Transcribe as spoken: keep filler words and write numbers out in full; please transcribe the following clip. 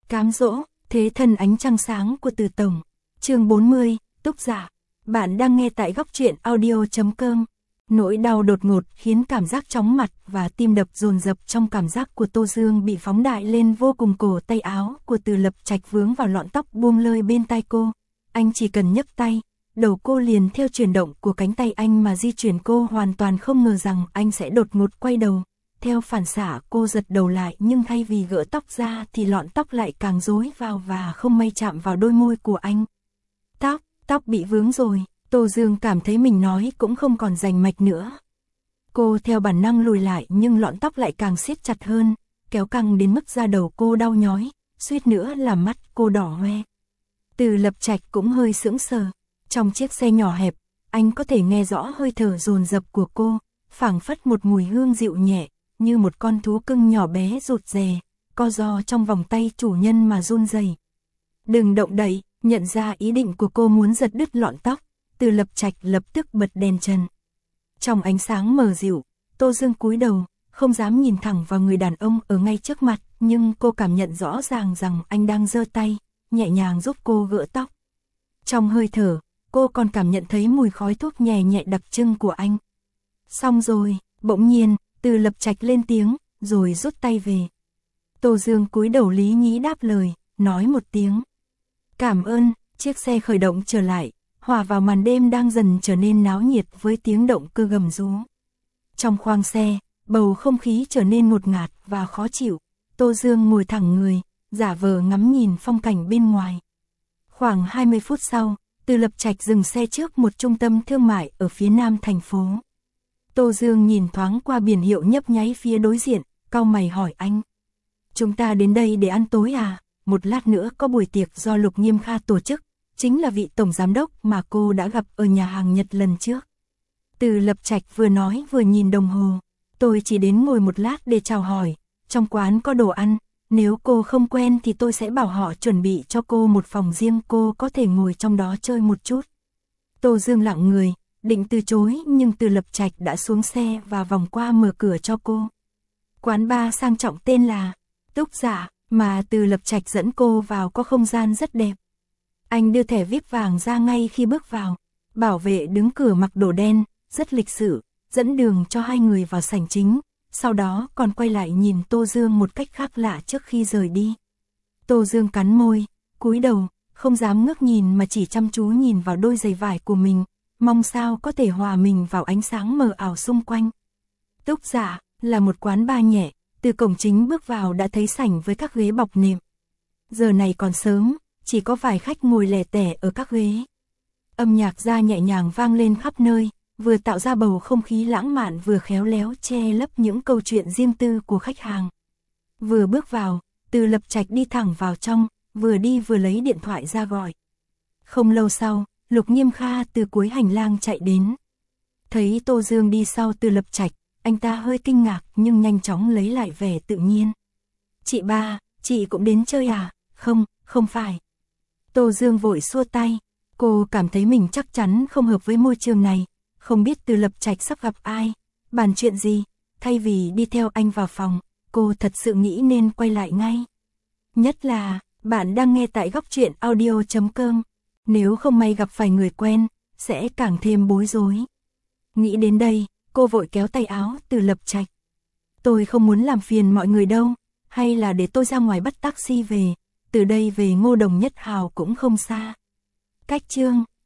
Cám dỗ, thế thần ánh trăng sáng của Từ Tổng. Chương bốn mươi, Túc Giả. Bạn đang nghe tại góc truyện audio chấm com. Nỗi đau đột ngột khiến cảm giác chóng mặt và tim đập dồn dập trong cảm giác của Tô Dương bị phóng đại lên vô cùng. Cổ tay áo của Từ Lập Trạch vướng vào lọn tóc buông lơi bên tai cô. Anh chỉ cần nhấc tay, đầu cô liền theo chuyển động của cánh tay anh mà di chuyển. Cô hoàn toàn không ngờ rằng anh sẽ đột ngột quay đầu. Theo phản xạ cô giật đầu lại, nhưng thay vì gỡ tóc ra thì lọn tóc lại càng rối vào và không may chạm vào đôi môi của anh. Tóc, tóc bị vướng rồi, Tô Dương cảm thấy mình nói cũng không còn rành mạch nữa. Cô theo bản năng lùi lại, nhưng lọn tóc lại càng siết chặt hơn, kéo căng đến mức da đầu cô đau nhói, suýt nữa làm mắt cô đỏ hoe. Từ Lập Trạch cũng hơi sững sờ. Trong chiếc xe nhỏ hẹp, anh có thể nghe rõ hơi thở dồn dập của cô, phảng phất một mùi hương dịu nhẹ, như một con thú cưng nhỏ bé rụt rè, co ro trong vòng tay chủ nhân mà run rẩy. Đừng động đậy. Nhận ra ý định của cô muốn giật đứt lọn tóc, Từ Lập Trạch lập tức bật đèn trần. Trong ánh sáng mờ dịu, Tô Dương cúi đầu, không dám nhìn thẳng vào người đàn ông ở ngay trước mặt, nhưng cô cảm nhận rõ ràng rằng anh đang giơ tay, nhẹ nhàng giúp cô gỡ tóc. Trong hơi thở, cô còn cảm nhận thấy mùi khói thuốc nhẹ nhẹ đặc trưng của anh. Xong rồi, bỗng nhiên, Từ Lập Trạch lên tiếng, rồi rút tay về. Tô Dương cúi đầu lý nhí đáp lời, nói một tiếng. Cảm ơn. Chiếc xe khởi động trở lại, hòa vào màn đêm đang dần trở nên náo nhiệt với tiếng động cơ gầm rú. Trong khoang xe, bầu không khí trở nên ngột ngạt và khó chịu. Tô Dương ngồi thẳng người, giả vờ ngắm nhìn phong cảnh bên ngoài. Khoảng hai mươi phút sau, Từ Lập Trạch dừng xe trước một trung tâm thương mại ở phía nam thành phố. Tô Dương nhìn thoáng qua biển hiệu nhấp nháy phía đối diện, cau mày hỏi anh. Chúng ta đến đây để ăn tối à? Một lát nữa có buổi tiệc do Lục Nghiêm Kha tổ chức, chính là vị tổng giám đốc mà cô đã gặp ở nhà hàng Nhật lần trước. Từ Lập Trạch vừa nói vừa nhìn đồng hồ. Tôi chỉ đến ngồi một lát để chào hỏi, trong quán có đồ ăn, nếu cô không quen thì tôi sẽ bảo họ chuẩn bị cho cô một phòng riêng, cô có thể ngồi trong đó chơi một chút. Tô Dương lặng người, định từ chối, nhưng Từ Lập Trạch đã xuống xe và vòng qua mở cửa cho cô. Quán bar sang trọng tên là Túc Giả, mà Từ Lập Trạch dẫn cô vào có không gian rất đẹp. Anh đưa thẻ vi ai pi vàng ra ngay khi bước vào. Bảo vệ đứng cửa mặc đồ đen, rất lịch sự, dẫn đường cho hai người vào sảnh chính, sau đó còn quay lại nhìn Tô Dương một cách khác lạ trước khi rời đi. Tô Dương cắn môi, cúi đầu, không dám ngước nhìn mà chỉ chăm chú nhìn vào đôi giày vải của mình, mong sao có thể hòa mình vào ánh sáng mờ ảo xung quanh. Túc Giả là một quán bar nhẹ. Từ cổng chính bước vào đã thấy sảnh với các ghế bọc nệm. Giờ này còn sớm, chỉ có vài khách ngồi lẻ tẻ ở các ghế. Âm nhạc ra nhẹ nhàng vang lên khắp nơi, vừa tạo ra bầu không khí lãng mạn vừa khéo léo che lấp những câu chuyện riêng tư của khách hàng. Vừa bước vào, Từ Lập Trạch đi thẳng vào trong, vừa đi vừa lấy điện thoại ra gọi. Không lâu sau, Lục Nghiêm Kha từ cuối hành lang chạy đến. Thấy Tô Dương đi sau Từ Lập Trạch, anh ta hơi kinh ngạc nhưng nhanh chóng lấy lại vẻ tự nhiên. Chị ba, chị cũng đến chơi à? Không, không phải. Tô Dương vội xua tay. Cô cảm thấy mình chắc chắn không hợp với môi trường này. Không biết Từ Lập Trạch sắp gặp ai, bàn chuyện gì. Thay vì đi theo anh vào phòng, cô thật sự nghĩ nên quay lại ngay. Nhất là, bạn đang nghe tại góc truyện audio chấm com. Nếu không may gặp phải người quen, sẽ càng thêm bối rối. Nghĩ đến đây, cô vội kéo tay áo Từ Lập Trạch. Tôi không muốn làm phiền mọi người đâu, hay là để tôi ra ngoài bắt taxi về, từ đây về Ngô Đồng Nhất Hào cũng không xa. Cách Chương